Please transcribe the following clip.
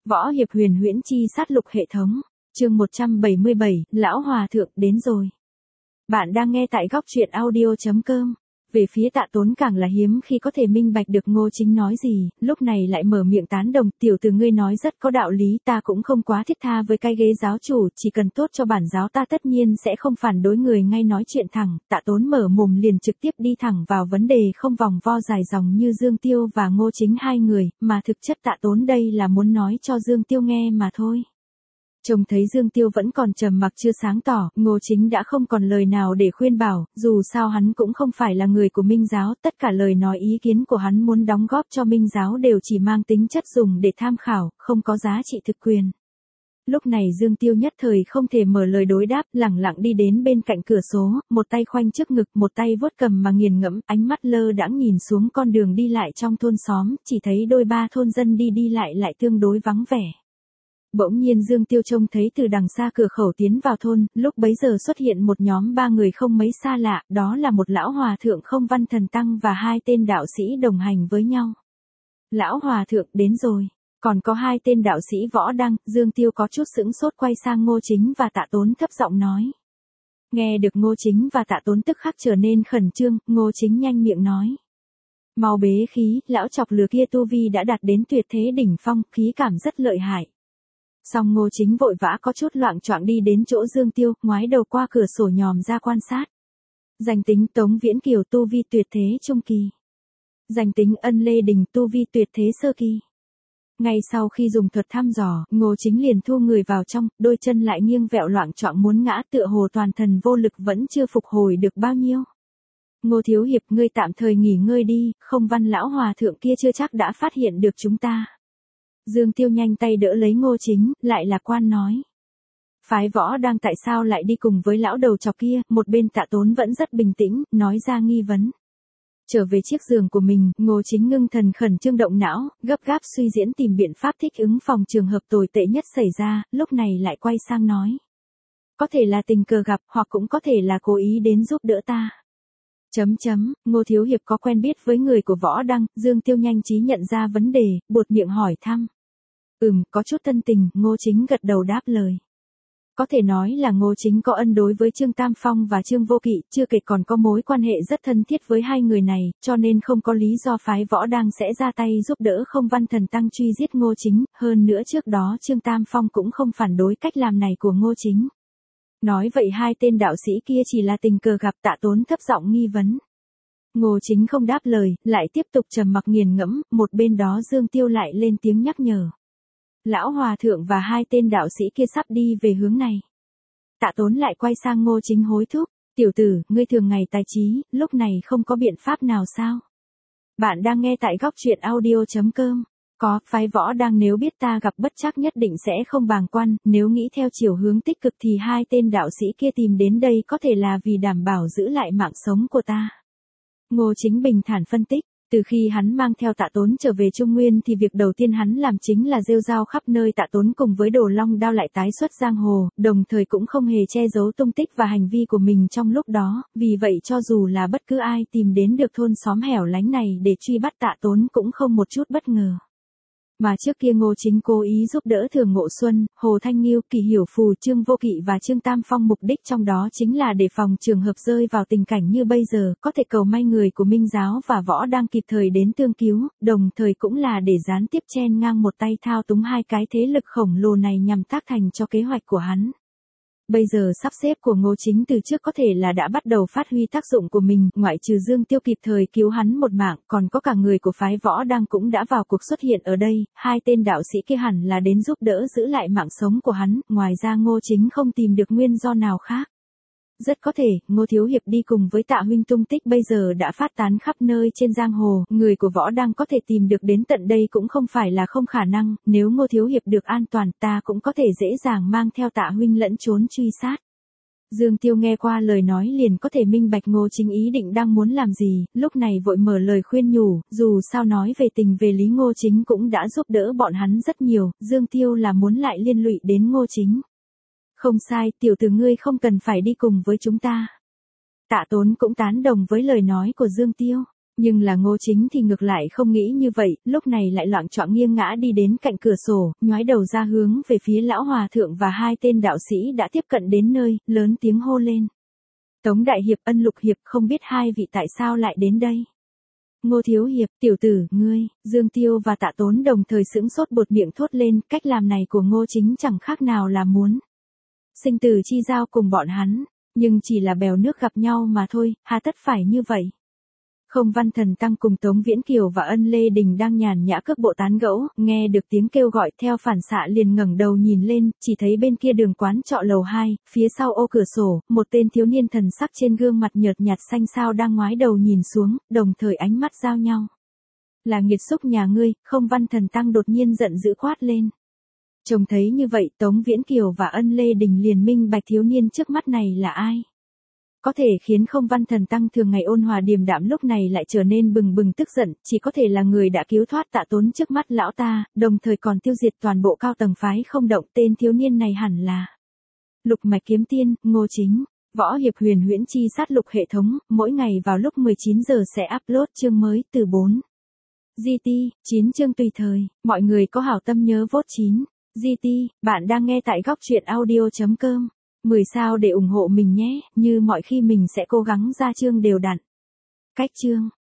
Võ hiệp huyền huyễn chi sát lục hệ thống. Chương 177, Lão Hòa Thượng đến rồi. Bạn đang nghe tại góc truyện audio.com. Về phía Tạ Tốn càng là hiếm khi có thể minh bạch được Ngô Chính nói gì, lúc này lại mở miệng tán đồng, tiểu tử ngươi nói rất có đạo lý, ta cũng không quá thiết tha với cái ghế giáo chủ, chỉ cần tốt cho bản giáo ta tất nhiên sẽ không phản đối người ngay nói chuyện thẳng. Tạ Tốn mở mồm liền trực tiếp đi thẳng vào vấn đề, không vòng vo dài dòng như Dương Tiêu và Ngô Chính hai người, mà thực chất Tạ Tốn đây là muốn nói cho Dương Tiêu nghe mà thôi. Trông thấy Dương Tiêu vẫn còn trầm mặc chưa sáng tỏ, Ngô Chính đã không còn lời nào để khuyên bảo, dù sao hắn cũng không phải là người của Minh giáo, tất cả lời nói ý kiến của hắn muốn đóng góp cho Minh giáo đều chỉ mang tính chất dùng để tham khảo, không có giá trị thực quyền. Lúc này Dương Tiêu nhất thời không thể mở lời đối đáp, lẳng lặng đi đến bên cạnh cửa sổ, một tay khoanh trước ngực, một tay vuốt cầm mà nghiền ngẫm, ánh mắt lơ đãng nhìn xuống con đường đi lại trong thôn xóm, chỉ thấy đôi ba thôn dân đi lại tương đối vắng vẻ. Bỗng nhiên Dương Tiêu trông thấy từ đằng xa cửa khẩu tiến vào thôn, lúc bấy giờ xuất hiện một nhóm ba người không mấy xa lạ, đó là một lão hòa thượng Không Văn Thần Tăng và hai tên đạo sĩ đồng hành với nhau. Lão hòa thượng đến rồi, còn có hai tên đạo sĩ Võ Đăng. Dương Tiêu có chút sững sốt quay sang Ngô Chính và Tạ Tốn thấp giọng nói. Nghe được Ngô Chính và Tạ Tốn tức khắc trở nên khẩn trương, Ngô Chính nhanh miệng nói. Mau bế khí, lão chọc lừa kia tu vi đã đạt đến tuyệt thế đỉnh phong, khí cảm rất lợi hại. Xong Ngô Chính vội vã có chút loạng choạng đi đến chỗ Dương Tiêu, ngoái đầu qua cửa sổ nhòm ra quan sát. Danh tính Tống Viễn Kiều tu vi tuyệt thế trung kỳ. Danh tính Ân Lê Đình tu vi tuyệt thế sơ kỳ. Ngay sau khi dùng thuật thăm dò, Ngô Chính liền thu người vào trong, đôi chân lại nghiêng vẹo loạng choạng muốn ngã, tựa hồ toàn thân vô lực vẫn chưa phục hồi được bao nhiêu. Ngô thiếu hiệp, ngươi tạm thời nghỉ ngơi đi, Không Văn lão hòa thượng kia chưa chắc đã phát hiện được chúng ta. Dương Tiêu nhanh tay đỡ lấy Ngô Chính, lại lạc quan nói. Phái Võ Đang tại sao lại đi cùng với lão đầu chọc kia, một bên Tạ Tốn vẫn rất bình tĩnh, nói ra nghi vấn. Trở về chiếc giường của mình, Ngô Chính ngưng thần khẩn trương động não, gấp gáp suy diễn tìm biện pháp thích ứng phòng trường hợp tồi tệ nhất xảy ra, lúc này lại quay sang nói. Có thể là tình cờ gặp, hoặc cũng có thể là cố ý đến giúp đỡ ta. Ngô thiếu hiệp có quen biết với người của Võ Đăng. Dương Tiêu nhanh trí nhận ra vấn đề, buột miệng hỏi thăm. Có chút thân tình, Ngô Chính gật đầu đáp lời. Có thể nói là Ngô Chính có ân đối với Trương Tam Phong và Trương Vô Kỵ, chưa kể còn có mối quan hệ rất thân thiết với hai người này, cho nên không có lý do phái Võ Đang sẽ ra tay giúp đỡ Không Văn Thần Tăng truy giết Ngô Chính, hơn nữa trước đó Trương Tam Phong cũng không phản đối cách làm này của Ngô Chính. Nói vậy hai tên đạo sĩ kia chỉ là tình cờ gặp. Tạ Tốn thấp giọng nghi vấn. Ngô Chính không đáp lời, lại tiếp tục trầm mặc nghiền ngẫm, một bên đó Dương Tiêu lại lên tiếng nhắc nhở. Lão hòa thượng và hai tên đạo sĩ kia sắp đi về hướng này. Tạ Tốn lại quay sang Ngô Chính hối thúc, tiểu tử, ngươi thường ngày tài trí, lúc này không có biện pháp nào sao? Bạn đang nghe tại góc truyện audio.com. Có, phái Võ Đang nếu biết ta gặp bất trắc nhất định sẽ không bàng quan, nếu nghĩ theo chiều hướng tích cực thì hai tên đạo sĩ kia tìm đến đây có thể là vì đảm bảo giữ lại mạng sống của ta. Ngô Chính bình thản phân tích, từ khi hắn mang theo Tạ Tốn trở về Trung Nguyên thì việc đầu tiên hắn làm chính là rêu rao khắp nơi. Tạ Tốn cùng với Đồ Long Đao lại tái xuất giang hồ, đồng thời cũng không hề che giấu tung tích và hành vi của mình trong lúc đó, vì vậy cho dù là bất cứ ai tìm đến được thôn xóm hẻo lánh này để truy bắt Tạ Tốn cũng không một chút bất ngờ. Mà trước kia Ngô Chính cố ý giúp đỡ Thường Ngộ Xuân, Hồ Thanh Nghiêu, Kỳ Hiểu Phù, Trương Vô Kỵ và Trương Tam Phong, mục đích trong đó chính là để phòng trường hợp rơi vào tình cảnh như bây giờ, có thể cầu may người của Minh giáo và Võ Đang kịp thời đến tương cứu, đồng thời cũng là để gián tiếp chen ngang một tay thao túng hai cái thế lực khổng lồ này nhằm tác thành cho kế hoạch của hắn. Bây giờ sắp xếp của Ngô Chính từ trước có thể là đã bắt đầu phát huy tác dụng của mình, ngoại trừ Dương Tiêu kịp thời cứu hắn một mạng, còn có cả người của phái Võ Đang cũng đã vào cuộc xuất hiện ở đây, hai tên đạo sĩ kia hẳn là đến giúp đỡ giữ lại mạng sống của hắn, ngoài ra Ngô Chính không tìm được nguyên do nào khác. Rất có thể, Ngô thiếu hiệp đi cùng với Tạ huynh tung tích bây giờ đã phát tán khắp nơi trên giang hồ, người của Võ Đang có thể tìm được đến tận đây cũng không phải là không khả năng, nếu Ngô thiếu hiệp được an toàn ta cũng có thể dễ dàng mang theo Tạ huynh lẫn trốn truy sát. Dương Tiêu nghe qua lời nói liền có thể minh bạch Ngô Chính ý định đang muốn làm gì, lúc này vội mở lời khuyên nhủ, dù sao nói về tình về lý Ngô Chính cũng đã giúp đỡ bọn hắn rất nhiều, Dương Tiêu là muốn lại liên lụy đến Ngô Chính. Không sai, tiểu tử ngươi không cần phải đi cùng với chúng ta. Tạ Tốn cũng tán đồng với lời nói của Dương Tiêu. Nhưng là Ngô Chính thì ngược lại không nghĩ như vậy, lúc này lại loạng choạng nghiêng ngã đi đến cạnh cửa sổ, nhoái đầu ra hướng về phía lão hòa thượng và hai tên đạo sĩ đã tiếp cận đến nơi, lớn tiếng hô lên. Tống Đại Hiệp, Ân Lục Hiệp, không biết hai vị tại sao lại đến đây? Ngô Thiếu Hiệp, tiểu tử, ngươi, Dương Tiêu và Tạ Tốn đồng thời sững sốt buột miệng thốt lên, cách làm này của Ngô Chính chẳng khác nào là muốn sinh tử chi giao cùng bọn hắn, nhưng chỉ là bèo nước gặp nhau mà thôi, hà tất phải như vậy. Không Văn Thần Tăng cùng Tống Viễn Kiều và Ân Lê Đình đang nhàn nhã cước bộ tán gẫu, nghe được tiếng kêu gọi theo phản xạ liền ngẩng đầu nhìn lên, chỉ thấy bên kia đường quán trọ lầu 2, phía sau ô cửa sổ, một tên thiếu niên thần sắc trên gương mặt nhợt nhạt xanh xao đang ngoái đầu nhìn xuống, đồng thời ánh mắt giao nhau. Là nghiệt xúc nhà ngươi, Không Văn Thần Tăng đột nhiên giận dữ quát lên. Trông thấy như vậy Tống Viễn Kiều và Ân Lê Đình liền minh bạch thiếu niên trước mắt này là ai. Có thể khiến Không Văn Thần Tăng thường ngày ôn hòa điềm đạm lúc này lại trở nên bừng bừng tức giận, chỉ có thể là người đã cứu thoát Tạ Tốn trước mắt lão ta, đồng thời còn tiêu diệt toàn bộ cao tầng phái không động. Tên thiếu niên này hẳn là Lục Mạch Kiếm Tiên, Ngô Chính. Võ Hiệp Huyền Huyễn Chi Sát Lục hệ thống, mỗi ngày vào lúc 19 giờ sẽ upload chương mới từ 4 GT, 9 chương tùy thời, mọi người có hảo tâm nhớ vote 9 GT, bạn đang nghe tại góc truyện audio.com. 10 sao để ủng hộ mình nhé, như mọi khi mình sẽ cố gắng ra chương đều đặn. Cách chương